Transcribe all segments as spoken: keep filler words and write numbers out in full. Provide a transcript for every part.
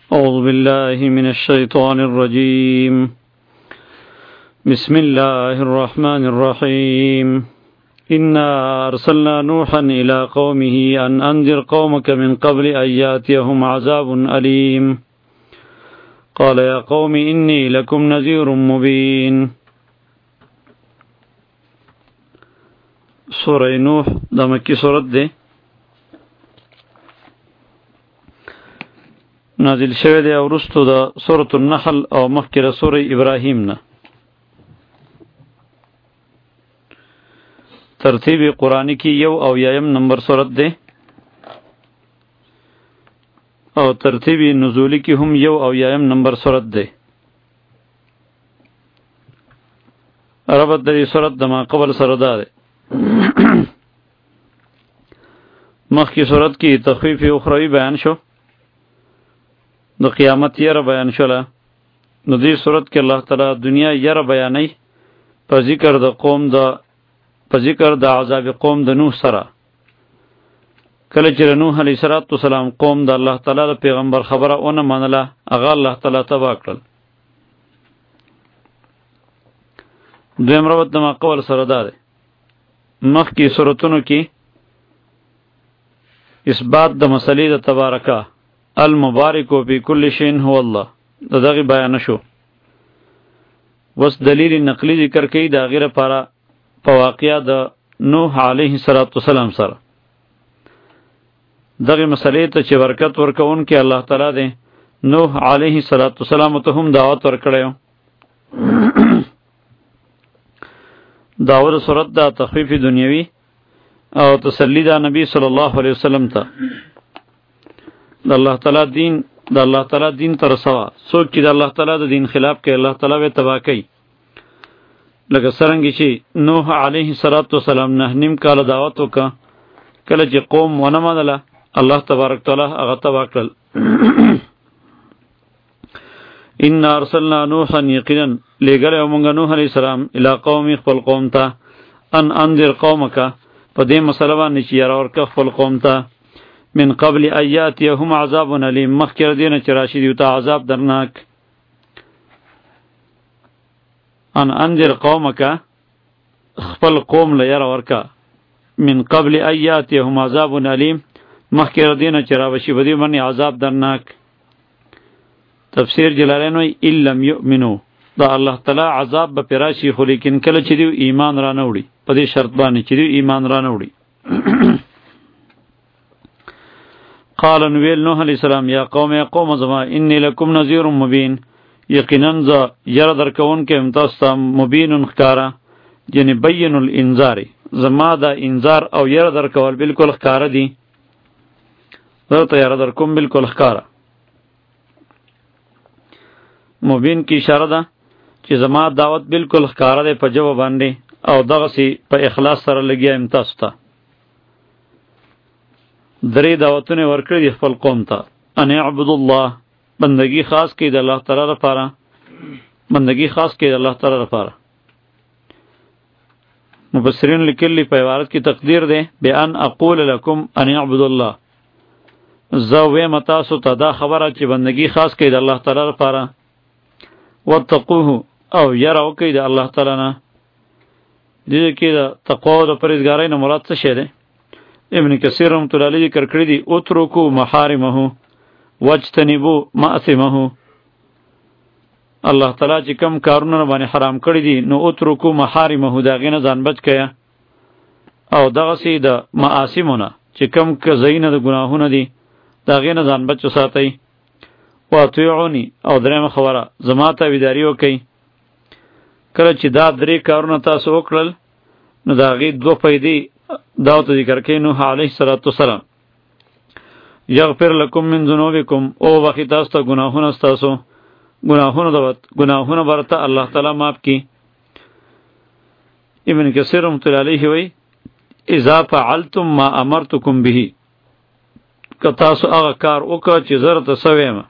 أعوذ بالله من الشيطان الرجيم. بسم الله الرحمن الرحيم. إنا أرسلنا نوحا إلى قومه أن أنذر قومك من قبل أن يأتيهم عذاب أليم. قال يا قوم إني لكم نذير مبين. سورة نوح دا مکی سورت دے نازل شوه دی او رستو دا سورة النحل او مخکې د سورة ابراهیم نه. ترتیب قرآنی کی یو او یایم نمبر سورت دی او ترتیب نزولی کی هم یو او یایم نمبر سورت دی. ربط دی سورت دما قبل سردا دی. مخکې سورت کی تخفیف اخروی بیان شو، د قیامت یره بیان شوله. نو دې صورت کې الله تعالی دنیا یره بیانوي په ذکر د قوم د په ذکر د عذاب قوم د نوح سره. کله چې نوح علیه السلام قوم د الله تعالی د پیغمبر خبره ونه منله، هغه الله تعالی تباه کړل. دویم ربط د ما قول سره دا دی. مخکې صورتونو کې اثبات د مسلې د تبارکه المبارک فی کل شین هو الله د دغه بیان شو. وس دلیل نقلی ذکر کوي د غیر لپاره په واقعیا د نوح علیه السلام سره. دغه مسلې ته چې برکت ورکون کې الله تعالی دی نوح علیه السلام ته هم دعوت ورکړیو. داور صورت دا تخفیف دنیوی او تسلی دا نبی صلی الله علیه وسلم ته د الله تعالی دین د الله تعالی دین تر سوا څوک چې د الله تعالی د دین خلاف کوي الله تعالی به تباه کوي. لکه څرنګه چې نوح علیه السلام نه نیم کال دعوت وکړه، کله چې قوم ونه منله الله تبارک تعالی هغه تباه کړل. ان ارسلنا نوحا یقینا لېږلی موږ نوح علیه السلام الی قوم خپل قوم ته ان انذر قومک په دې مسله باندې چې یاره ورکړه خپل قوم ته من قبل ان یاتیهم عذاب علیم مخکې له دې نه چې راشي دوی ته عذاب درناک. ان انذر قومک خپل قوم له یاره ورکړه من قبل ان یاتیهم عذاب علیم مخکې له دې نه چې راشي په دې باندې عذاب درناک. تفسیر جلالین وایي ان لم یؤمنوا دا الله تعالی عذاب به پرې راشي، خو لیکن کله چې دوی ایمان را نه وړي په دې شرط باندې چې دوی ایمان را نه وړي. قال نویل نوح علیہ السلام یا قوم یا قوم زما انی لکم نذیر مبین یقینا ز یره درکون کې امتاستا مبین ښکارا یعنی بین الانذار زما دا انذار او یره درکول بالکل ښکارا دی. درته یره درکوم بالکل ښکارا. مبین کی اشاره ده چې زما دعوت بالکل ښکارا دی په جواب باندې او دغه سي په اخلاص سره لګیا امتاستا. درې دعوتونه ورکړي دي خپل قوم ته. ان اعبدوا الله بندگی خاص کړي د الله تعالی لپاره، بندگی خاص کړي د الله تعالی لپاره. مفسرین لیکلي په عبارت کې تقدیر ده بیان اقول لكم ان اعبدوا الله. زه وایم تاسو ته دا خبره چې بندگی خاص کړي د الله تعالی لپاره. واتقوه او یره وکړي د الله تعالی نه. دې کې د تقوا او د پرهیزګارۍ نه مراد څه شی دی؟ ابن کثیر رحمۃ اللہ علیہ ذکر کړی دی اترکو محارمه واجتنبوا ماثمه. الله تعالی چې کم کارونه باندې حرام کړی دي نو اترکو محارمه دا غینه ځان بچ کیا او دغه سي د معاصمونه چې کم ک زینه د ګناهونه دي دا غینه ځان بچ ساتي. واطیعونی او درېم خبره زما ته ویداری وکي. کله چې دا درې کارونه تاسو وکړل نو دا غي دوه پیدې داو ته ذکر کوي نوح علیه السلام یغفر لکم من ذنوبکم او بخښي تاسو ته ګناهونه ستاسو ګناهونه دوت ګناهونه برته الله تعالی معاف کی. ابن کثیر رحمۃ اللہ علیہ وی اذا فعلتم ما امرتکم به که تاسو هغه کار وکړه چې زه درته سویم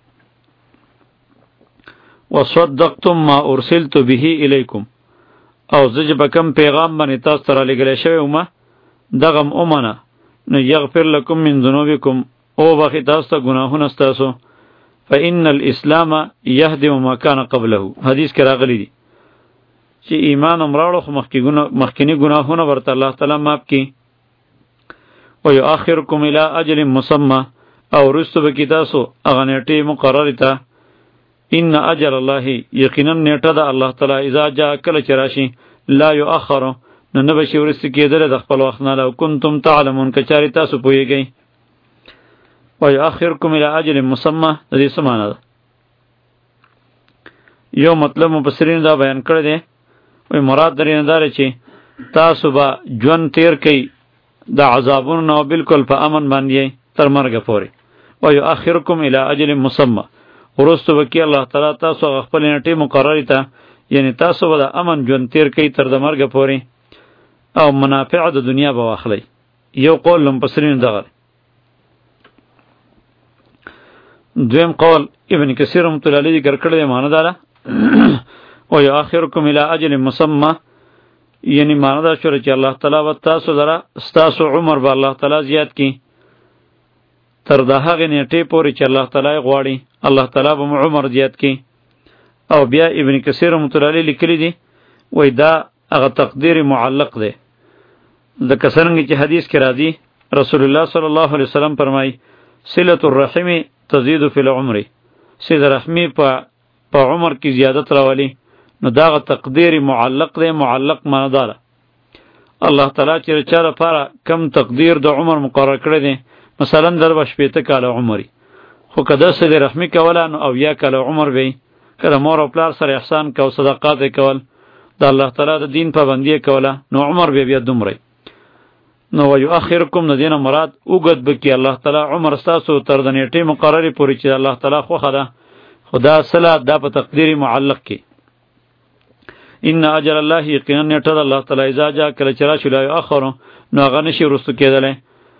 وصدقتم ما ارسلت به الیکم او زه چې په کوم پیغام باندې تاسو ته رالیږلی شوی ومه دغم اومنه نو یغفر لکم من ذنوبکم او بخښي تاسو ته ګناهونه ستاسو فإن الاسلام يهدم ما كان قبله. حدیث کې راغلی دی چې ایمان امراړو خو مخکینی ګناهونه ورته الله تعالی معاف کړي. ويؤخركم الى اجل مسمى او رستو بکی تاسو اغه نیټه مقرره ته. ان اجل الله یقینا نیټه ده الله تعالی اذا جاء کله چراشی لا یؤخر نو نه بشي ورست کېدل د خپل وخت نه. لو کنتم تعلمون کچاری تاسو پوهیږئ. ويؤخركم الى اجل مسمى د دې څه معنی ده؟ یو مطلب مفسرین دا بیان کړی دی، وی مراد درې نه دار چې تاسو به ژوند تیر کئ د عذابونو نه بالکل په امن باندې تر مرګ پورې. ويؤخركم الى اجل مسمى ورستو بکی الله تعالی تاسو خپل نیټه مقرره ته، یعنی تاسو به د امن ژوند تیر کئ تر د مرګ پورې او منافع د دنیا به واخلئ. یو قول مفسرین دغه. دویم قول ابن کثیر رحمۃ اللہ علیہ ذکر کړی دی، معنی دا ده او یؤخرکم الی اجل مسمى، یعنی معنی دا شوه چې الله تعالی و تاسو درا ستاسو عمر به الله تعالی زیات کی تر د هغې نیټې پورې چې الله تعالی غواړي، الله تعالی به عمر زیات کی. او بیا ابن کثیر رحمۃ اللہ علیہ لیکلی دی وای دا هغه تقدیر معلق دی. د کسرنګ چې حدیث کې راځي رسول الله صلی الله علیه وسلم فرمای صلة الرحم تزيد فی العمر، صلة رحمی په په عمر کې زیادت راولي. نو دا تقدیر معلق دی. معلق معنی دار الله تعالی چې چا لپاره کم تقدیر د عمر مقرر کړی دی، مثلا در به شپېته کاله عمر خو که د صلة رحمی کوله نو اویا کاله عمر وي. کله مور او پلار سره احسان کو، صدقات کول، د الله تعالی د دین پابندی کوله، نو عمر به بیا دومره. نو ويؤخركم نو دینه مراد اوګد بکی الله تعالی عمر ستاسو تر د نیټه مقرره پورې چې الله تعالی خو خدا خدا صلا دا په تقدیر معلق کی. ان اجل الله یقینا نیټه الله تعالی اذا جاء کله چرا شلا یؤخر نو هغه نشي رستو کېدل.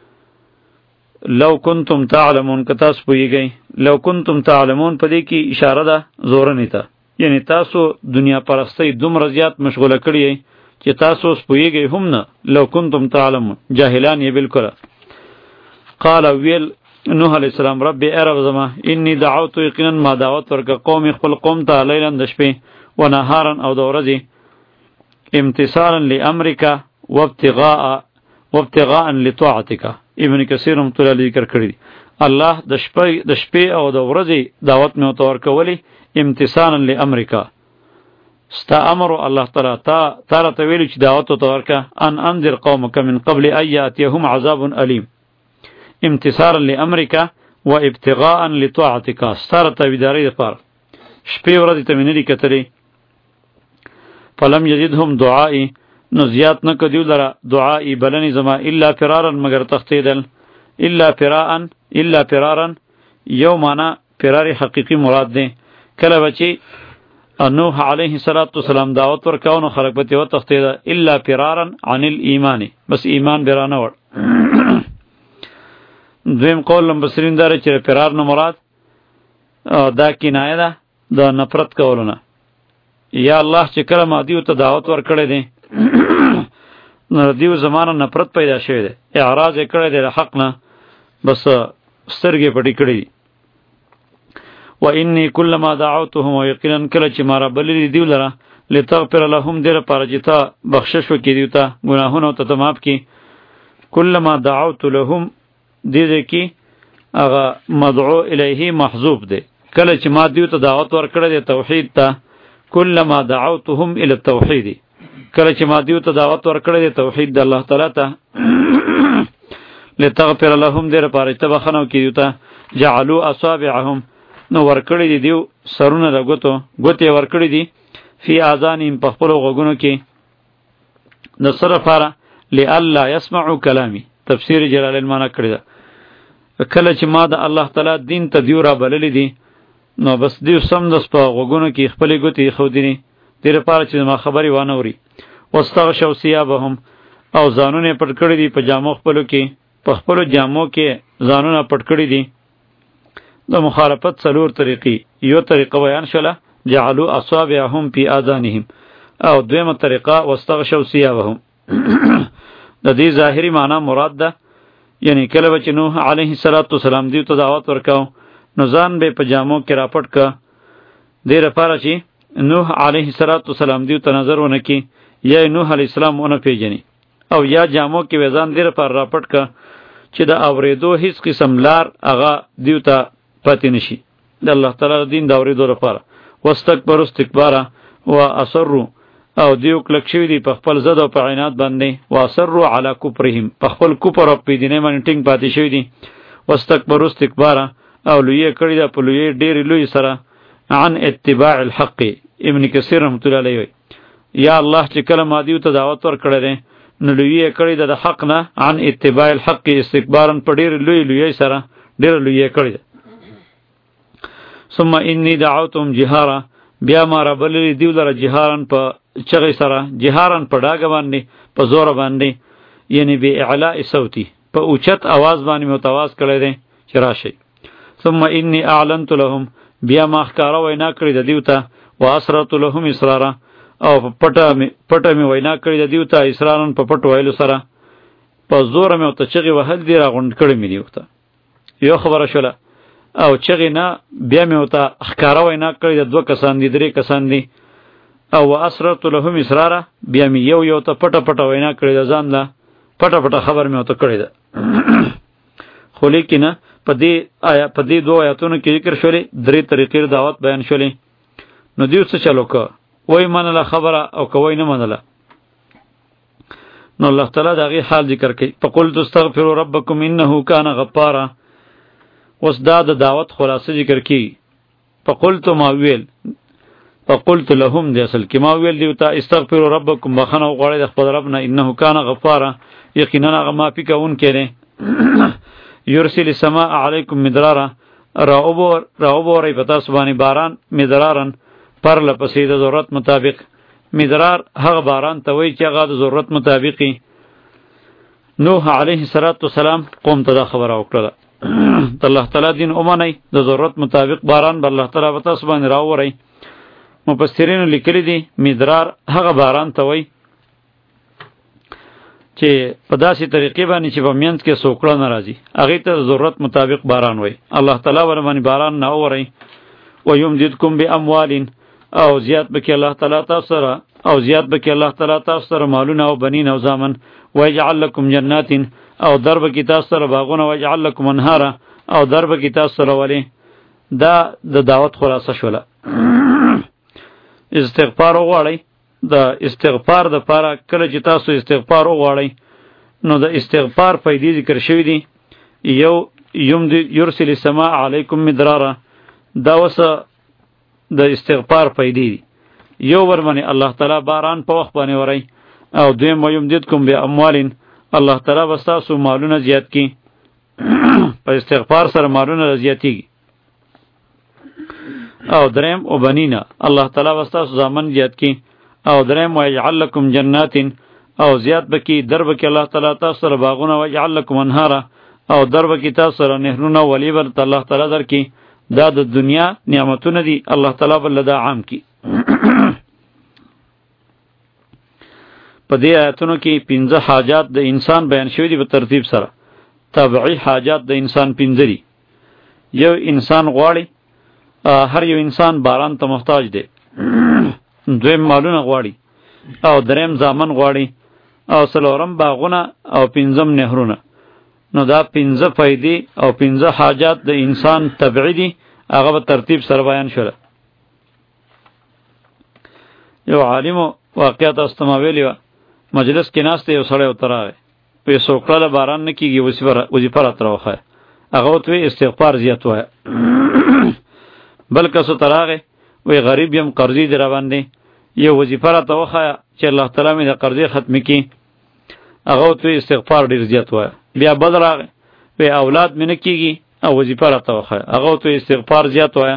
لو کنتم تعلمون کتاس پویږئ. لو کنتم تعلمون په دې کې اشاره ده زورنی ته، یعنی تاسو دنیا پرستی دومره زیات مشغوله کړی چې تاسو اوس پوهیږئ هم نه. لو کنتم تعلمون جاهلان یې بالکل. قال ویل نوح علیہ السلام رب ای رب زما انی دعوت یقینا ما دعوت ورکه قوم خپل قوم ته لیلا د شپې و نهارا او د ورځې امتثالا لامرک وابتغاء وابتغاء لطاعتک. ابن کثیر رحمۃ اللہ علیہ ذکر کړی الله د شپې د شپې او د ورځې دعوت مې ورته ورکولی امتثالا لامرک. ستا امر الله تعالی تا تر ته ویل چې دعوت ته ورکه ان انذر قومک من قبل ان یاتیهم عذاب الیم. امتثالا لامرک و ابتغاء لطاعتک، ستاره ته ویداری لپاره شپې ورځې ته مینې کتلې. فلم یزدهم دعائی نو زیات نه کدیو لره دعائی بلنی زما الا فرارا مگر تختیدل. الا فراءا الا فرارا یو معنا فرار حقیقی مراد ده. کله بچی نوح علیه السلام دعوت ورکاو نو خلق پتی و تختیده الا فرارا عن الایمان، بس ایمان برانه ور. دویم قول مبصرین داره چې فرار نه مراد دا کنایه ده د نفرت کولونه. یا الله چې کله ما دیو ته دعوت ورکړی دی نو دیو زمانه نفرت پیدا شوی دی، اعراض یې کړی دی له حق نه، بس سترګې پټې کړې دي. و انی کلما دعوتهم ویقینا کله چې ما را بللی دیو لره لتغفر لهم دیر پاره چې تا بخشش وکړي دیو ته ګناهونه ته معاف کړي. کلما دعوت لهم دې دې کې هغه مدعو الیه محذوب دی. کله چې ما دیو ته دعوت ورکړی دی توحید ته، کلما دعوتهم الی التوحید، کله چې ما دیو ته دعوت ورکړی دی توحید د الله تعالی ته لتغفر لهم دیر پاره چې بخنو کې دیو ته جعلوا اصابعهم نو ورکړی دی دیو سرونه د ګوتو ګوتې ورکړی دی فی اذانهم په خپلو غوږونو کې د سره لپاره لالا یسمعوا کلامی. تفسیر جلال المعنی کړی ده کله چې ما د الله تعالی دین ته دیو را بللی دی نو بس دیو سم دس په غوږونو کې خپلې ګوتې ایښودینې دې لپاره چې ما خبرې وانه اوري. واستغشوا ثیابهم او ځانونه پټ کړي دي په جامو خپلو کې، په خپلو جامو کې ځانونه پټ کړي دي. د مخالفت څلور طریقې، یو طریقه بیان شوله جعلوا اصابعهم فی آذانهم، او دویمه طریقه واستغشوا ثیابهم. د دې ظاهری معنی مراد ده، یعنی کله چې نوح علیه السلام دیو ته دعوت ورکاو نو ځان به په جامو کې راپټ کا دې لپاره چې نوح علیه السلام دیو ته نظر ونه کی یا نوح علیه السلام ونه پیژني او یا جامو کې وزن دې لپاره راپټ کا چې د اوریدو هیڅ قسم لار هغه دیو ته پاتې نشي د الله تعالی دین د اوریدو لپاره واستكبروا استکبارا واصروا او دیو کلک شوی دی په خپل زد او په عینات باندې واصروا علی کفرهم په خپل کفر او په دینه باندې ټینګ پاتې شوی دی واستكبروا استکبارا او لوی کړی دا په لوی ډیر لوی سره عن اتباع الحق ابن کثیر رحمت الله علیه یا الله چې کله ما دیو ته دعوت ور کړی نو لوی کړی د حق نه عن اتباع الحق استکبارا په ډیر لوی لوی سره ډیر لوی کړی ثم انی دعوتهم جهارا بیا ما ربلی دیو لره جهارن په چغی سره جهارن په ډاګه باندې په زور باندې یعنی به اعلاء صوتی په اوچت आवाज باندې متواز کړی دی چې راشي ثم انی اعلنت لهم بیا ما ښکارا وینا کړی د دیو ته واسرت لهم اسرارا او پټه پټه می وینا کړی د دیو ته اسرارن په پټ ویلو سره په زور مې ته چغی وهل دی را غونډ کړی مې دیو ته یو خبره شوله او چغی نه بیا مې وته ښکارا وینا کړی د دوه کسان دي درې کسان دي او واسرت لهم اسرارا بیا مې یو یو ته پټه پټه وینا کړی د ځان لا پټه پټه خبر مې وته کړی ده خو لیکنه په دې آیا په دې دوه آیاتونو کې ذکر شولې درې طریقې دعوت بیان شولې نو دیو څه چلو کا وای منله خبره او کوی نه منله نو الله تعالی دغه حال ذکر کوي فقلت استغفروا ربکم انه کان غفارا اوس دا د دعوت خلاصه ذکر کی فقلت ما ویل فقلت لهم دی اصل کې ما ویل دیو ته استغفروا ربکم بخنه غواړي د خپل رب نه انه کان غفارا یقینا هغه معافي کوون کړي یرسل السماء علیکم مدرارا راوبور راوبورې پتا سبانی باران مدرارن پر لپسې د ضرورت مطابق مدرار هغه باران ته وای چې هغه د ضرورت مطابقي نوح علیه السلام قوم ته دا خبره وکړه ته الله تعالی دین اومنه د ضرورت مطابق باران بر الله تعالی پتا سبانی راووري مفسرین لیکلي دي مدرار هغه باران ته وای چې په داسې طریقې باندې چې په منځ کې سوکړه ناراضي هغه ته ضرورت مطابق باران وای الله تعالی ور باندې باران نه اوري و یمددکم باموال او زیات بکی الله تعالی تاسو سره او زیات بکی الله تعالی تاسو سره مالونه او بنین او زامن و یجعل لكم جنات او درب کی تاسو سره باغونه و یجعل لكم انهارا او درب کی تاسو سره ولی دا د دعوت خلاصه شوله استغفار وغواړئ د استغفار د پاره کله چې تاسو استغفار وغواړئ نو د استغفار فائدې ذکر شوی دي یو یم یرسل السماء علیکم مدرارا دا وسه د استغفار فائدې دي یو ور باندې الله تعالی باران په وخت باندې ورای او دویم یم دیدکم به اموالین الله تعالی وستاسو مالونه زیات کی په استغفار سره مالونه زیاتی او دریم او بنینا الله تعالی وستاسو زامن زیات کی او دریم ويجعل لكم جنات او زیات بکی درب کی الله تعالی تاسو سره باغونه ويجعل لكم انهارا او درب کی تاسو سره نهرونه ولی بر الله تعالی در کی دا د دنیا نعمتونه دي الله تعالی بل دا عام کی په دې آیاتونو کې پنځه حاجات د انسان بیان شوی دي په ترتیب سره تبعی حاجات د انسان پنځه دي یو انسان غواړي هر یو انسان باران ته محتاج دی دویم مالونه غواړي او دریم زامن غواړي او څلورم باغونه او پنځم نهرونه نو دا پنځه فائدې او پنځه حاجات د انسان تبعی دي هغه په ترتیب سره بیان شول یو عالم واقعیت استماویلی مجلس کې ناشته یو سړی وتراغه په سوکړه باران نه کیږي وظیفه وظیفه راتروخه هغه ته استغفار زیات وای بلکې سو تراغه وی غریب یم قرضې در باندې یو وظیفه را توخه چې الله تعالی مې د قرضې ختم کړي هغه ته استغفار ډیر زیات وای بیا بل راغه وی اولاد مې نه کیږي او وظیفه را توخه هغه ته استغفار زیات وای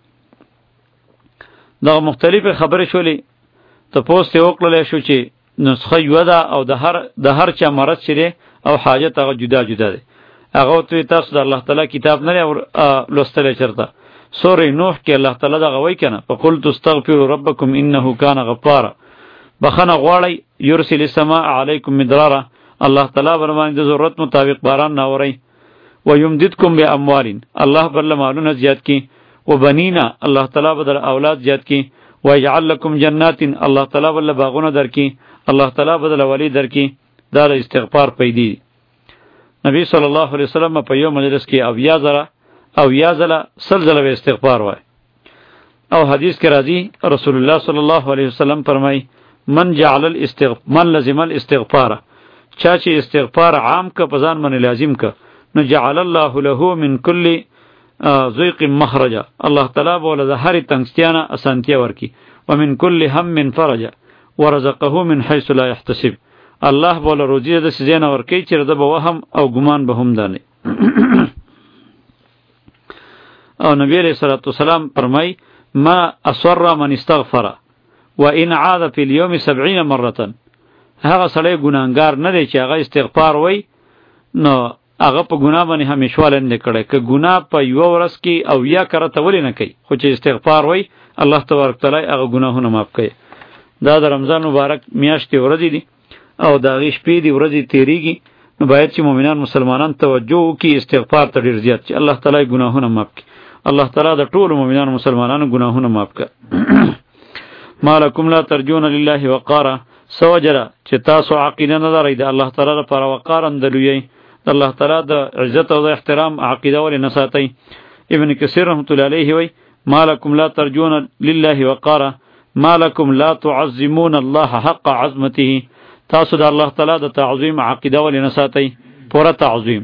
دا مختلفه خبرې شولې ته پوسټ وکړل شو چې نسخه یو ده او د هر د هر چا مرض شری او حاجت هغه جدا جدا ده هغه ته تاسو د الله تعالی کتاب نه لوستل چرته سورې نوح کې الله تعالی دا غوي کنه فقلت استغفروا ربکم انه کان غفارا بخنه غواړی یرسل السماء علیکم مدرارا الله تعالی برمانه د ضرورت مطابق باران ناوري ويمددكم باموال الله بل مالونه زیات کی وبنینا الله تعالی بدل اولاد زیات کی ويجعل لكم جنات الله تعالی بل باغونه در کی الله تعالی بدل ولی در کی دا استغفار پیدی نبی صلی الله علیه وسلم په یو مجلس کې او یا زره او یا زله سلزله استغفار وای او حدیث کې راځي رسول الله صلی الله علیه وسلم فرمای من جعل الاستغفار من لزم الاستغفار چا چې استغفار عام ک پزان من لازم ک نو جعل الله له من كل ضيق مخرجا الله تعالی بوله د هر تنگستیانه اسانتیا ورکی ومن كل هم فرجا ورزقه من حيث لا يحتسب الله بوله روزی د سزینه ورکی چې د وهم او ګمان به هم دانه او نبی علیہ الصلوۃ والسلام فرمای ما اصر من استغفر وان عاد في اليوم سبعين مره هغه سړی ګناګار نه دی چې هغه استغفار وای نو هغه په ګناه باندې همیشواله نه کړي ک ګناه په یو ورځ کې او یا کرته ولې نه کوي خو چې استغفار وای الله تبارک تعالی هغه ګناهونه معاف کوي دا د رمضان مبارک میاشتې ورځې دي او دا غي شپې دي ورځې تیریږي نو باید چې مؤمنان مسلمانان توجه وکړي استغفار ته ډیر زیات چې الله تعالی ګناهونه معاف کړي الله تعالی د ټول مؤمنان مسلمانانو ګناهونه معاف کړي مالکم لا ترجون لله وقارا سوجرا چې تاسو عقیده نه لرئ د الله تعالی لپاره وقار اندلوی الله تعالی د عزت او د احترام عقیده ولې نه ساتئ ابن کثیر رحمت الله علیه وی مالکم لا ترجون لله وقارا مالکم لا تعظمون الله حق عظمته تاسو د الله تعالی د تعظیم عقیده ولې نه ساتئ پوره تعظیم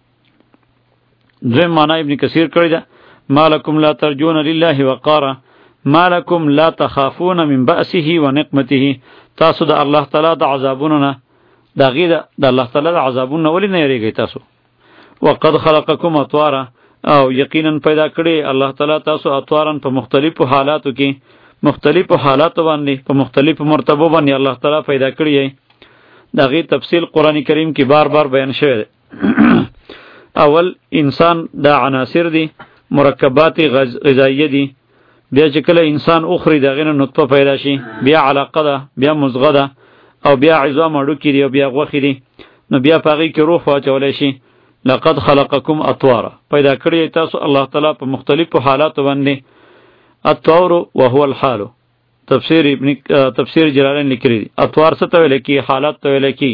دویم معنی ابن کثیر کړی ده مالکم لا ترجون لله وقارا مالکم لا تخافون من بأسه ونقمته تاسو د الله تعالی د عذابونو نه دا غیده د الله تعالی د عذابونو ولې نه یریږئ تاسو وقد خلقکم اطوارا او یقینا پیدا کړی الله تعالی تاسو اطوارن په مختلفو حالاتو کې مختلفو حالاتو باندې په مختلفو مرتبو باندې الله تعالی پیدا کړی دا غي تفصیل قران کریم کې بار بار بیان شوی دی اول انسان دا عناصر دي مرکبات غذایه دي بیا چې کله انسان اخري دغه نطفه پیدا شي بیا علاقه ده بیا مزغه ده او بیا عظام اډوکی دی او بیا غوخی دی نو بیا پاغي کې روح واچولای شي لقد خلقکم اطوارا پیدا کړی تاسو الله تعالی په مختلفو حالاتو باندې اطوار وهو الحال تفسیر ابن تفسیر جلالین لیکلی دی اطوار څه ته ویل کی حالات ته ویل کی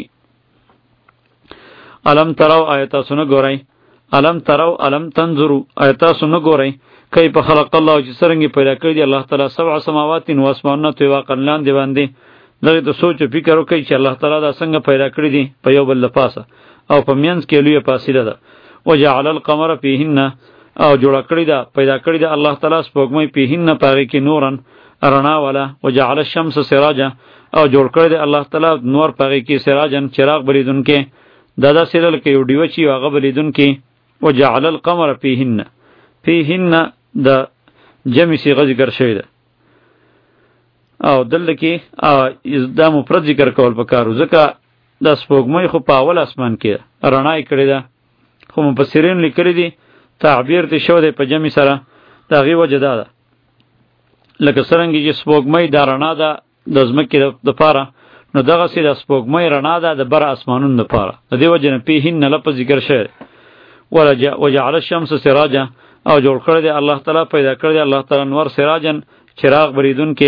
الم ترو آیات سن ګورئ الم ترو الم تنظروا آیات سن ګورئ کیف خلق الله چې څنګه پیدا کړی دی الله تعالی سبع سماوات و اسمانونه تو واقعا دی باندې دغه د سوچ او فکر وکړي چې الله تعالی دا څنګه پیدا کړی دی په یو بل لپاسه او په مینس کې لوی فاصله ده وجعل القمر فيهن او جوړ کړی دا پیدا کړی دی الله تعالی سپوږمۍ فيهن پاره کې نورن رڼا والا وجعل الشمس سراجا او جوړ کړی دی الله تعالی نور پاره کې سراجن چراغ بلیدونکې دادا سیرل کې یو دیو چې هغه بلیدونکې وجعل القمر فيهن فيهن د جمع صيغه ذکر شوی ده او دلته کې دا مفرد ذکر کول پکارو ځکه د سپوږمۍ خو په اول اسمان کې رڼای کړی ده خو مفسرین لیکلي دي تعبیر ته شو دی په جمع سره دا غي وجه ده لکه څنګه چې سپوږمۍ د رڼا ده د ځمکې د پاره نو دغه سي د سپوږمۍ رڼا ده د بر اسمانونو لپاره د دې وجه نه پیهن لپاره ذکر شوی ولجا وجعل الشمس سراجا او جوړ کړی دی الله تعالی پیدا کړی دی الله تعالی نور سراجن چراغ بریدون کې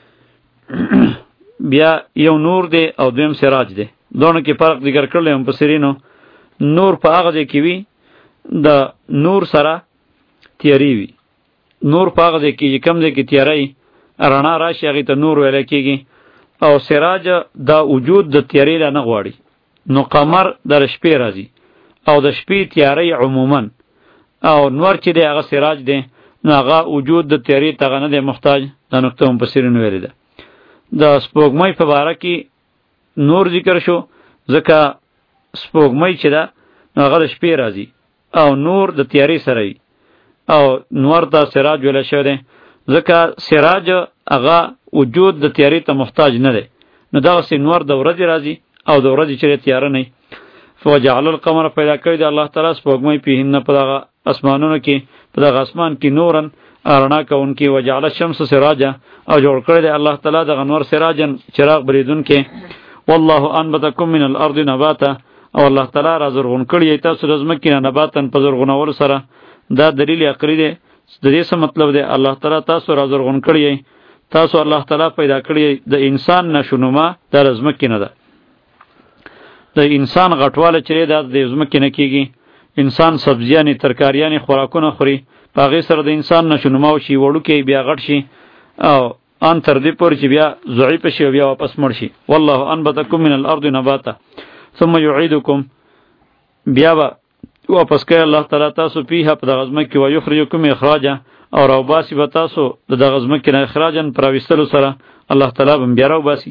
بیا یو نور دی او دویم سراج دی دونه کې فرق ذکر کړل هم په سرینو نور په هغه ځای کې وی د نور سره تیاری وی نور په هغه ځای کې کم ځای کې تیاری رڼا راشي هغه ته نور ویل کېږي او سراج دا وجود د تیاری نه غواړي نو قمر در شپې راځي او د شپې تیاری عموما او نور چې دی هغه سراج دی نو هغه وجود د تیاری ته نه دی محتاج دا نقطه هم په سرینو ویل ده د سپوږمۍ په باره کې نور ذکر شو ځکه سپوږمۍ چې ده هغه د شپې راځي او نور د تیاری سره وي او نور د سراج ویل شوی دی ځکه سراج هغه وجود د تیاری ته محتاج نه دی نو دغسې نور د ورځې راځي او د ورځې چې تیاره نه وي فوجعل القمر پیدا کړی دی الله تعالی سپوږمۍ پیهن په دغه اسمانونو کې په دغه اسمان کې نورن رڼا کوونکی وجعل الشمس سراجا او جوړ کړی دی الله تعالی دغه نور سراجن چراغ بریدونکې والله انبتکم من الارض نباتا او الله تعالی را زرغون کړی تاسو د ځمکې نه نباتن په زرغونولو سره. دا دلیل عقلی دی. د دې څه مطلب دی؟ الله تعالی تاسو را زرغون کړی، تاسو الله تعالی پیدا کړی. د انسان نشونما د ځمکې نه ده. د انسان غټواله چې دا د ځمکې نه کیږي. انسان سبزیانې ترکاریانې خوراکونه خوري، په هغې سره د انسان نشونما وشي، وړوکی بیا غټ شي او ان تر دې پورې چې بیا ضعیف شي او بیا واپس مړ شي. والله انبتکم من الارض نباتا ثم یعیدکم، بیا به واپس کوي الله تعالی تاسو پیها په دغه ځمکې، و یخرجکم اخراجا، او راوباسي به تاسو د دغه ځمکې نه اخراجا په راویستلو سره الله تعالی به بیا راوباسي.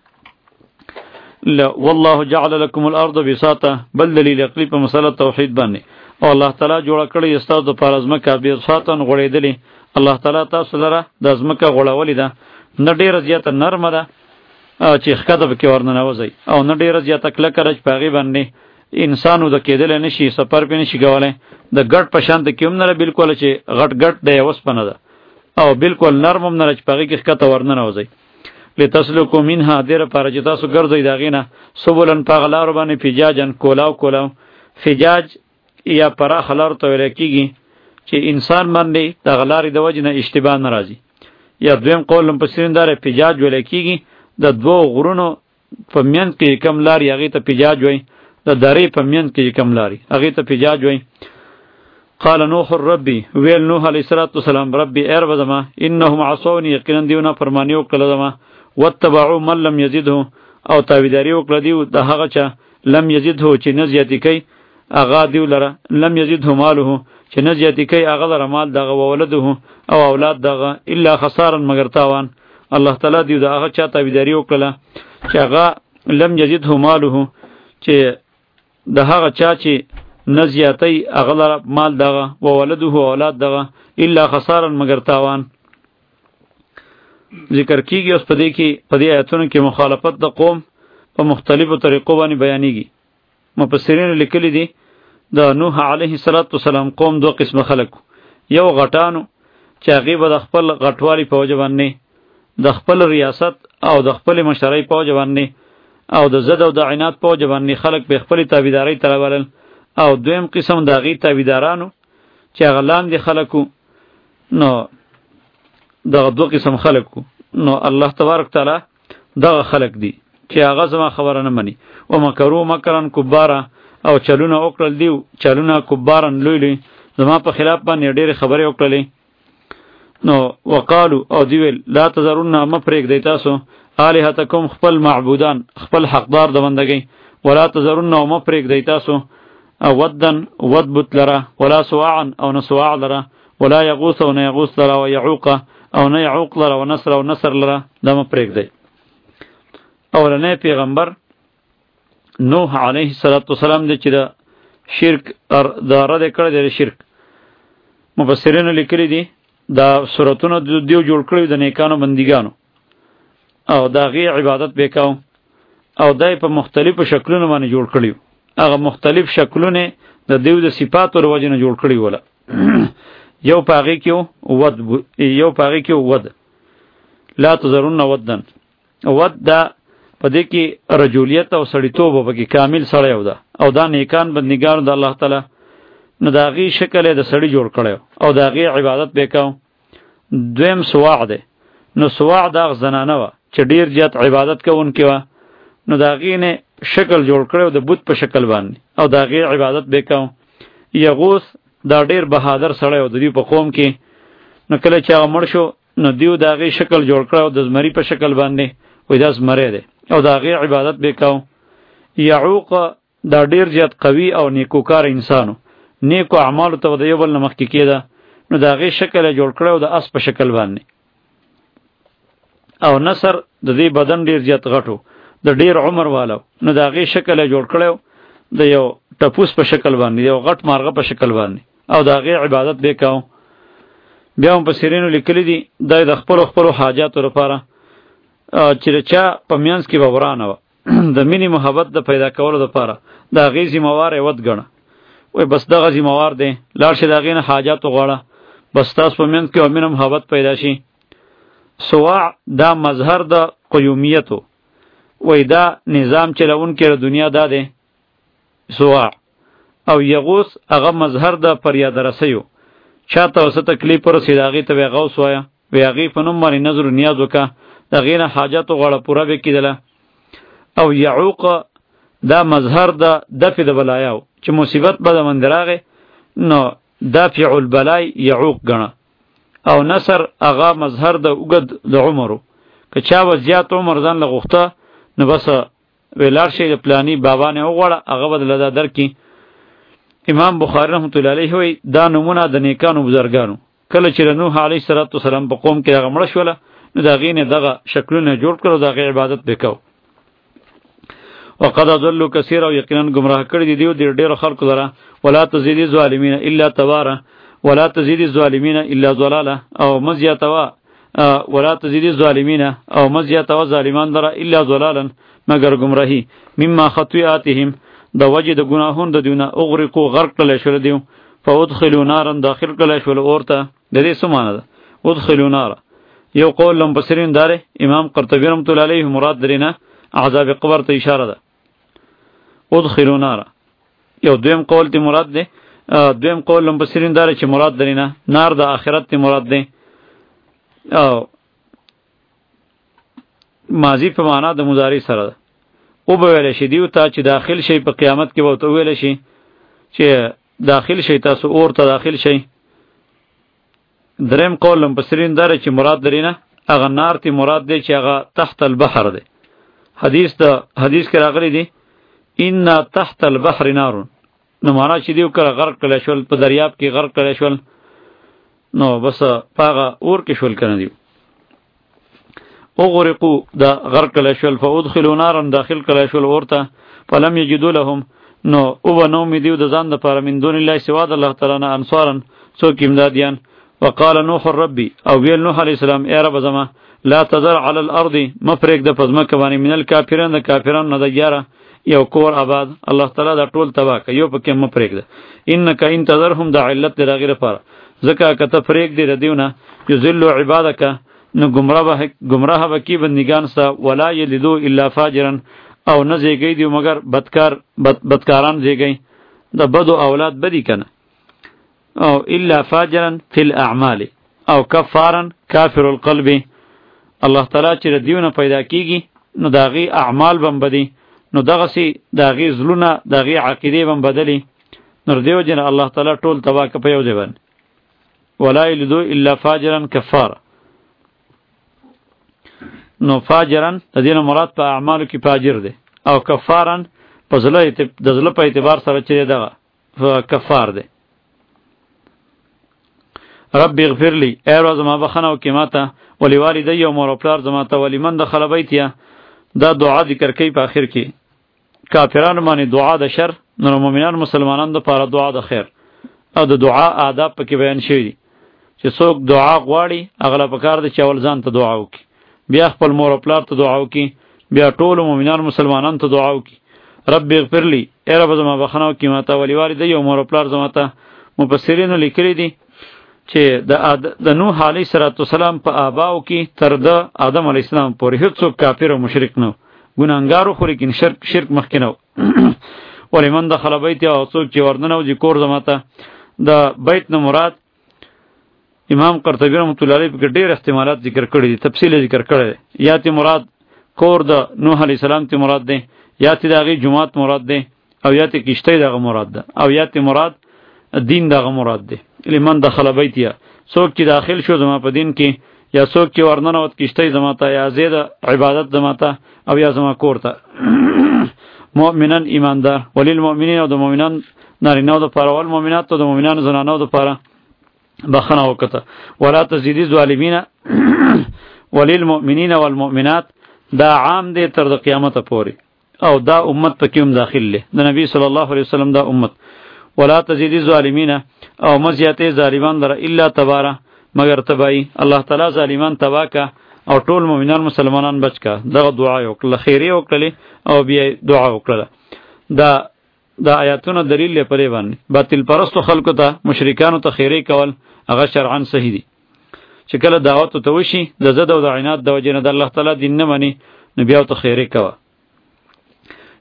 والله جعل لكم الارض بساطا، بل دلیل عقلی په مسله توحید باندې. او الله تعالی جوړ کړی استاد د پاره ځمکه بساطا غوړېدلې. الله تعالی تاسو لره د ځمکه غوړولې ده، نه ډیره زیاته نرمه ده چې ښکته پکې ورننوځي، او نه ډیره زیاته کلکه ده چې په هغې باندې انسانو د کېدلی نه شي، سفر پې نه شي کولی. د ګډ په شان د کې هم نه ده بلکل چې غټ غټ د یوه اوسپنه ده، او بلکل نرم هم نه ده چې په هغې کې ښکته ورننوځئ. لتسلکو منها، دې لپاره چې تاسو ګرځئ د هغې نه، سبلن په هغه لارو باندې فجاجن کولاو کولاو. فجاج یا پراخه لارو ته ویلی کېږي چې انسان باندې د هغه لارې د وجې نه اشتباه نه راځي. یا دویم قول مفسرین دا دی فجاج ویلی کېږي د دوو غرونو په منځ کې کم لارې هغې ته فجاج وایي، د درې په منځ کې کم لارې هغې ته فجاج وایي. قال نوح ربي، ویل نوح علیه السلام ربي ای رب زما، انهم عصوني، یقینا دیو نافرماني وکړله زما، واتبعوا من لم یزده، او تابعداري وکړه دیو د هغه چا لم یزده چې نه زیاتې کوي هغه دیو لره، لم یزده ماله چې نه زیاتې کوي هغه لره مال دغه، وولده او اولاد دغه، الا خسارا مگر تاوان. الله تعالی دیو د هغه چا تابعداري وکړله چې هغه لم یزده ماله، چې د هغه چا چې نه زیاتی هغه لره مال دغه، وولده او اولاد دغه، الا خسارا مگر تاوان. ذکر کیږي اوس په دې کې په دې آیتونو کې مخالفت د قوم په مختلفو طریقو باندې بیانېږي. مفسرین لیکلي دي د نوح علیه السلام قوم دو قسمه خلک، یو غټانو چې هغې به د خپل غټوالي په وجه باندې، د خپل ریاست او د خپل مشرۍ په وجه باندې، او د ضد او د عناد په وجه باندې خلک به خپلې تابعدارۍ ته راولل. او دویم قسم د هغې تابعدارانو چې هغه لاندې خلکو، نو دغه دو قسم خلق کو. نو الله تبارک تعالی دغه خلق دی چې هغه زما خبره نه مني. او مکرو مکرن کبارا، او چلونه وکړل دیو چلونه کبارن لوی لوی زما په خلاف باندې ډېرې خبرې وکړلې. نو وقالو، او دی ویل لا تذرون، مه پرېږدئ تاسو الهتکم خپل معبودان، خپل حقدار د بندګۍ، ولا تذرون، او مه پرېږدئ تاسو او ودن ود بت لره، ولا سواعا، او نه سواع لره، ولا یغوث، او نه یغوث لره، و یعوق، او نه یعوق لره، و نصر، او نصر لره، دا مه پرېږدئ. اولنی پیغمبر نوح علیه السلام دی چې د شرک د رد کړی دی د شرک. مفسرینو لیکلی دي دا صورتونه دیو جوړ کړي د نیکانو بندګانو، او د هغې عبادت به کوو، او دا په مختلفو شکلونو باندې جوړ کړي. هغه مختلف شکلونه د دیو د صفاتو له وجې نه جوړ کړي وله. یو په هغې کې ود، یو په هغې کې ود لا تذرون ودن. ود دا په دې کې رجولیت او سړیتوب په کې کامل سړی و ده، او دا نیکان بندګانو د الله تعالی، نو د هغې شکل یې د سړي جوړ کړی، او د هغې عبادت به کوو. دویم سواع دی. نو سواع دا زنانه وه چې ډېر زیات عبادت کوونکې وه، نو د هغې نه شکل جوړ کړی د بت په شکل باندې، او د هغې عبادت به کوو. یغوث دا ډېر بهادر سړی و د دوی په قوم کې، نو کله چې هغه مړ شو نو دیو د هغې شکل جوړ کړی د زمري په شکل باندې، وایي دا زمری دی، او د هغې عبادت به کوو. یعوق دا ډېر زیات قوي او نیکوکار انسانو، نیکو اعمالو ته د یو بل نه مخکې کېده، نو د هغې شکل یې جوړ کړی د اس په شکل باندې. او نصر د دې بدن ډېر زیات غټو، د ډېر عمر والو، نو د هغې شکل یې جوړ کړی د یو ټپوس په شکل باندې، یو غټ مارغه په شکل باندې، او د هغې عبادت به کوو. بیا مفسرینو لیکلي دي دا د خپلو خپلو حاجاتو لپاره چې د چا په منځ کې به ورانه وه د مینې محبت د پیدا کولو لپاره د هغې ذمهوار یې ود ګڼه، وایي بس دغه ذمهوار دی، لاړ شي د هغې نه حاجات وغواړه، بس تاسو په منځ کې به مینه محبت پیدا شي. سواع دا مظهر د قیومیتو، وایي دا نظام چلونکی د دنیا دا دی سواع. او یغوس هغه مظهر د فریاد رسیو، چاته وسه تکلیف ورسید هغې ته به غوث وایه، وی هغې په نوم باندې نظر و نیاز وکړه، د هغې نه حاجت غواړه پوره به کېدله. او یعوق دا مظهر د دفع د بلایاو، چې مصیبت به د باندې راغی نو دافع البلای یعوق ګڼه. او نصر هغه مظهر د اوږد د عمرو، که چا به زیات عمر ځان له غوښته نو بس وی لاړ شئ د پلاني بابا نه وغواړه هغه به دله دا درکړي. امام بخاری رحمت الله علیه وی دا نمونه د نیکانو بزرګانو، کله چې نوح علیه السلام په قوم کې هغه مړه شوله نو د هغې نه دغه شکلونه جوړ کړل، د هغې عبادت به کو. وقد اضلوا كثيرا، یقینا گمراه کړي دي دیو ډېر ډېر خلکو لره. ولا تزيد الظالمین الا تبارا، ولا تزيد الظالمین الا ضلالا، او مزیاتوا ولا تزيد الظالمین او مزیاتوا ظالمان لره الا ضلالا مگر گمراهی. مما خطیئاتهم، د وجه د گناهون د دیونه اغرقو غرق کړل شول دیو. فادخلوا نارا، داخل کړل شول اورته. د دې څه معنی ده ادخلوا نارا؟ یو قول لمبصرین داره، امام قرطبی رحمت الله علیه مراد درینه عذاب قبر ته اشاره ده. ادخلوا نارا یو دویم قول تی مراد ده. دویم قول لمبصرین داره چې مراد درینه نار د آخرت تی مراد ده. او ماضی په معنا د مضارع سره ده. او به ویل شي دیو ته چې داخل شي په قیامت کې به ته ویل شي چې داخل شي تاسو اور ته داخل شي. دریم قول لمبصرین داره چې مراد درینه هغه نار تی مراد ده چې هغه تحت البحر ده. حدیث د حدیث کې راغلی دی ان تحت البحر نار، نو معنا چې دیو کړه غرق کړل شول په دریاب کې غرق کړل شول نو بس پاغه اور کې شول کنه دیو او غرقو دا غرق کړل شول. فادخلوا نارا، داخل کړل شول اورته. فلم یجدوا لهم، نو او نو می دیو د ځان د پاره من دون الله سوا د الله تعالی نه انصارا څوک امدادیان. وقال نوح ربي، او ویل نوح علیہ السلام ای رب زما لا تذر على الارض، مفرق د پزمکه باندې من الکافرین د کافرانو نه د یاره یو کور آباد، الله تعالی دا ټول تباہ ک یو پکې مفرق ده. انک ان تذرهم د علت د غیر لپاره، ځکه که تفریق دی ردیونه یذل عبادک، نو گمراه به گمراه به کی بندگان سا. ولا یلدو الا فاجرا، او نه زیږی دی مگر بدکار بد بدکاران زیږی، د بدو اولاد بدی کنه. او الا فاجرا فی الاعمال، او کفارا کافر القلب. الله تعالی چې ردیونه پیدا کیږي نو داغي اعمال بم بدی، نو دغه سي داغي زلونه داغي عقیده بم بدلی. نو دیو جن الله تعالی ټول تبا ک په یو دی باندې. ولا یلدو الا فاجرا کفارا، نو فاجرن د دې مراد په اعمالو کې فاجر دی، او کفارن په ځله د ځله په اعتبار سره چې دغه کفار دی. رب اغفر لی، ای روز ما بخنو کی ماته، ولی والدی و مور و پلار زماته، ولی من دخل بیتیا. دا دعا ذکر کوي په اخر کې. کافرانو باندې دعا د شر، نو مؤمنان مسلمانانو د پاره دعا د خیر، او د دعا آداب پکې بیان شوی دي چې څوک دعا غواړي اغله پکار د چاول ځان ته دعا وکي، بیا خپل مور و پلار ته دعا وکي، بیا ټول مؤمنان مسلمانانو ته دعا وکي. رب اغفر لی، ای رب زما بخنو کی ماته، ولی والدی و مور و پلار زماته. مفسرین لیکلي دي چې د د نوح علیه السلام په آباو کې تر د آدم علیه السلام پورې هیڅوک کافر او مشرک نه ګناهګارو، خو لیکن شرک شرک مخکې نه و. ولمن دخل بیت، او څوک چې ورننه وځي کور زماته. د بیت نه مراد امام قرطبی رحمت الله علیه په ډېر احتمالات ذکر کړي دي، تفصیل ذکر کړي. یا تی مراد کور د نوح علیه السلام تی مراد دی، یا تی دغه جماعت مراد دی، او یا تی کشته دغه مراد ده، او یا تی مراد دین دغه مراد دی. لمن دخل بیتیا، څوک چې داخل شو زما په دین کې، یا څوک چې ورننه وت کشته زما ته، یا زید عبادت زما ته، او یا زما کور ته. مؤمنان ایماندار، وللمؤمنین، او د مؤمنان نارینه د پاره، ول مؤمنات او د مؤمنان زنانه د پاره بخنه وکړه. ولا تزيد الظالمین وللمؤمنین والمؤمنات، دا عام دی تر د قیامت پورې، او دا امت پکې هم داخل له د نبی صلی الله علیه وسلم دا امت. ولا تزيد الظالمین، او مزیاته ظالمان در الا تبارا، مگر تبای الله تعالی ظالمان تبا کا، او ټول مؤمنان مسلمانان بچ کا. دغه دعا وکړه، خیری وکړه، او بیا دعا وکړه. دا دا آیاتونه دلیل لپاره باندې باطل پرستو خلکو ته، مشرکانو ته خیری کول هغه شرعاً صحیح دي. چې کله دعوت ته وشي د زده او د عنایت د وجې نه د الله تعالی دین نه مانی، نو بیا ته خیری کوه.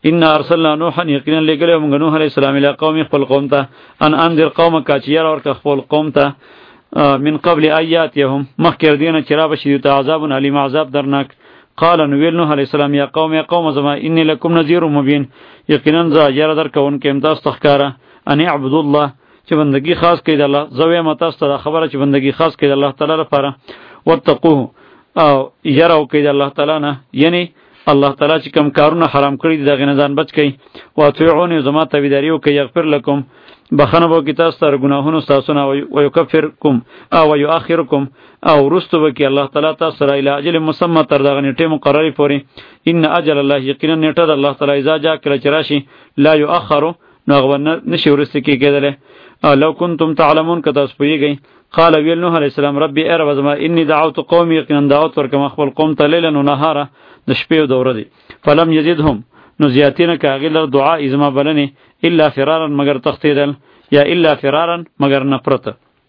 ان ارسلنا نوحا یقینا لګلې موږ نوح علیه السلام الی قوم خپل قوم ته ان انذر قومک چې ير ورک خپل قوم ته من قبل ایاتهم مخکر دینه چې را بشي ته عذاب علیم عذاب درناک. قال نویل نوح علیہ السلام یا قوم یا قوم زما انی لکم نذیر مبین یقینا ز یره در کون کې امتاز تخکارا ان اعبدوا الله چې بندگی خاص کړئ د الله زوی متا ستاره خبره چې بندگی خاص کړئ د الله تعالی لپاره وتقوه او یره او کړئ د الله تعالی نه یعنی الله تعالی چې کم کارونه حرام کړی دي دغه نه ځان بچ کړئ واطیعون زما تابعداري او کوي یغفر لكم بخنه بو کی تاسو تر گناهونو تاسو نه او یکفرکم او یؤخرکم او رستو بکی الله تعالی تاسو سره اله اجل مسمى تر دغه نیټه مقرری پوری ان اجل الله یقینا نیټه د الله تعالی اذا جاء کله چراشی لا یؤخر نو غو نشي ورسته کی کېدله لو کنتم تعلمون کدا تاسو پیږئ قال ویل نوح علیہ السلام ربي ار وزما انی دعوت قومي یقینا دعوت ورکم خپل قوم ته لیلا و نهارا د شپې او دوره دی فلم یزدهم نو زیاتینه کاغیل دعا ازما بلنی الا فرارا مگر تختیدل یا الا فرارا مگر نفرت.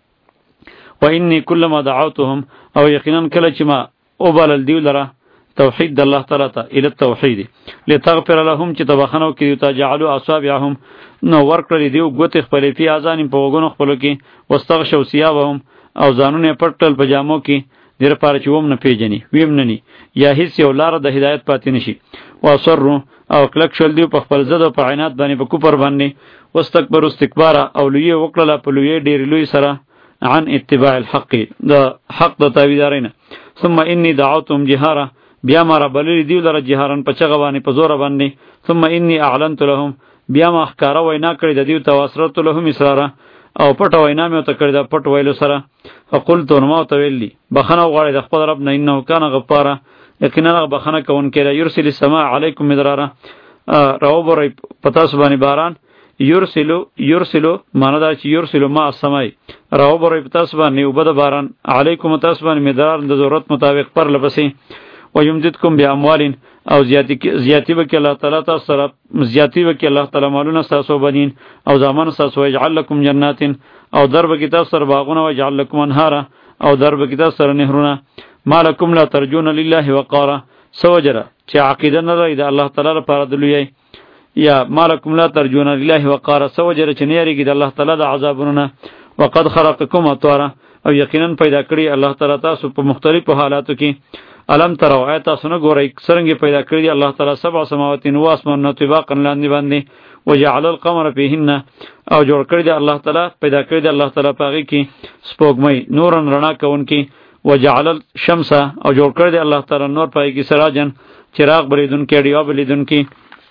و انی کلما دعوتهم او یقینا کله چې ما او بلل دیو لره توحید د الله تعالی ته ال التوحید لتغفر لهم چې تبخنو کې ته جعلوا اصابعهم نو ورکړی دیو ګوت خپل پی اذان په وګونو خپل کې واستغشوا ثيابهم او ځانونه پټل پجامو کې دیر پاره چې ووم نه پیژني ویم نه ني یا هیڅ یو لار د هدایت پاتې نشي واصروا او کلک شول دی په خپل زده او په عینات باندې په کوپر باندې واستكبروا استکبار او لوی وکړه په لوی ډیر لوی سره عن اتباع الحق د حق د تابعدارین. ثم انی دعوتهم جهارا بیا ما را بللی دیو لره جهارن په چغه باندې په زور باندې. ثم انی اعلنت لهم بیا ما ښکارا وینا کړی د دیو تواسرت لهم اسرارا او پټ وینا مې ته کړی د پټ ویلو سره. فقلت نو تو ویلی بخنه غواړي د خپل رب نه انه کان غفاره یقینا بخنه کون کړي یرسل السماء علیکم مدرارا راو بر پتا سبانی باران یرسلو یرسلو معنا دا چې یرسلو ما السماء راو بر پتا سبانی وبد باران علیکم تاسبان مدرار د ضرورت مطابق پر لبسي و یمددکم باموال او زیاتی زیاتی وکي الله تعالی تاسو سره زیاتی وکي الله تعالی مالونه تاسو بنین او زمان تاسو یجعل لكم جنات او درب کی تاسو سره باغونه او یجعل لكم انهار او درب کی تاسو سره نهرونه مالکم لا ترجون لله وقارا سوجرا چې عقیده نه لري د الله تعالی لپاره دلوي یا مالکم لا ترجون لله وقارا سوجرا چې نه یریږي د الله تعالی د عذابونو وقد خلقکم اطوارا او یقینا پیدا کړی الله تعالی تاسو په مختلفو حالاتو کې علم ترو آیت تاسو نه ګورئ څنګه پیدا کړی دی الله تعالی سبع سماوات و اسمان طباقا لاندې باندې وجعل القمر فيهن او جوړ کړی دی الله تعالی پیدا کړی دی الله تعالی پاغي کې سپوږمۍ نورن رڼا کون کې وجعل الشمس او جوړ کړی دی الله تعالی نور پای کې سراجن چراغ بریدون کې ډیو بلیدون کې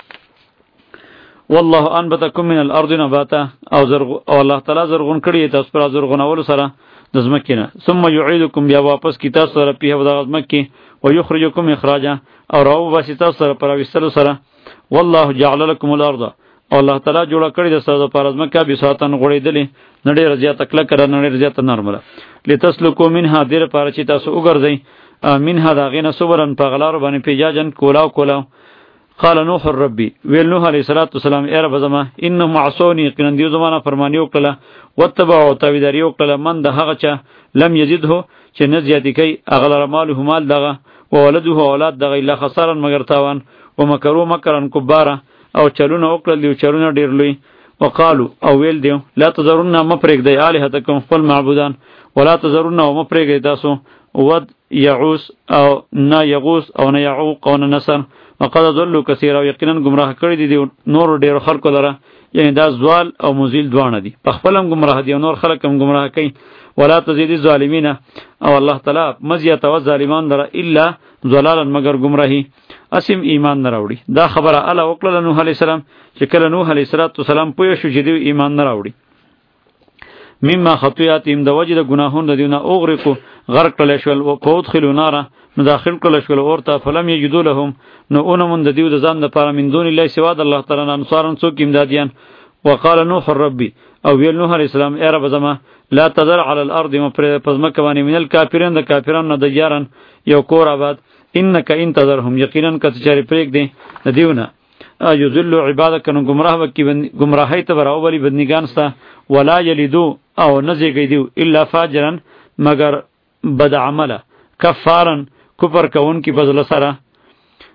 والله انبتکم من الارض نباتا او زرغ او الله تعالی زرغون کړی تاسو پر زرغونول سره د زمکینه ثم یعیدکم بیا واپس کی تاسو سره په هغه زمکی او یخرجکم اخراجا او راو واسطه سره پر وستلو سره والله جعل لكم الارض او الله تعالی جوړ کړی د تاسو پر زمکه به ساتن غړیدلې نړۍ رضیا تکله کړه نړۍ رضیا ته نرمله لتسلکو منها دیر پر چې تاسو وګرځئ منها دا غینه صبرن په غلار باندې پیجاجن کولاو کولاو. قال نوح ربي ویل نوح علیہ الصلوۃ والسلام اے رب زما انه معصونی کنندیو زمانہ فرمانی وکړه وتبعوا تابعداري وکړه من د هغه چا لم یزده چې نه زیاتی کوي اغلر ماله مال دغه او ولده اولاد دغه الا خسارن مگر تاوان او مکرو مکرن کباره او چلونه وکړه دیو چلونه ډیر لوی. وقالو او ویل دیو لا تذرون مفرق دی الہتکم خپل معبودان ولا تذرون مفرق تاسو ود یعوس او نا یغوس او نا یعوق او نا نصر وقد ضلوا كثيرا یقینا گمراه کړی دي نور ډیر خلکو لره یعنی دا زوال او مزیل دوانه دي په خپلم گمراه دي نور خلک هم گمراه کوي. ولا تزيد الظالمین او الله تعالی مزیت او ظالمان لره الا ضلالا مگر گمراهی اسیم ایمان نه راوړي. دا خبره الله وکړه نوح علی السلام چې کله نوح علیه السلام پوه شو چې دی ایمان نه راوړي مما خطیاتهم د وجه د گناهونو د دیونه اوغرقو غرق کړل شول او پودخلوا نار نو داخل کړل شول اورته فلم یجدوا لهم نو اونمون د دیو د ځان لپاره من دون الله سوا د الله تعالی نه انصارن څوک امدادیان. وقال نوح ربي او ویل نوح علیہ السلام اے رب زما لا تذر على الارض مپزمک باندې من الکافرین د کافرانو نه د یارن یو کور آباد انک انتظرهم یقینا کته چری پریک دی د دیونه یذل عبادک نو گمراه وکي گمراهی ته براو ولی بدنګان ستا ولا یلدو او نزیږي دیو الا فاجرا مگر بد عمله کفارن کفر کون کی فضل سره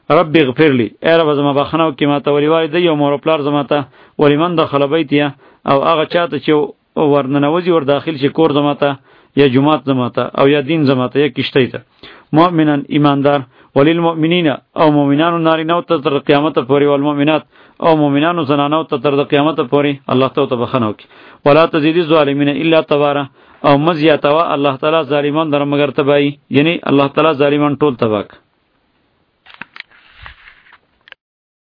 رب اغفر لي اے رب زما بخنو کی ماته ولی والدی او مور پلار زما ته ولی من دخل بیتیا او هغه چاته چې ورننوځي ور داخل شي کور زما ته یا جمعات زما ته او یا دین زما ته یا کشته ته مؤمنان ایماندار وللمؤمنین او مؤمنانو نارینه ته تر قیامت پورې والمؤمنات او مؤمنانو زنانو ته تر قیامت پورې الله ته بخنو کی ولا تزيد الظالمین الا تبارا او مزیاتوا الله تعالی ظالمان در مگر تبای یعنی الله تعالی ظالمان ټول تباک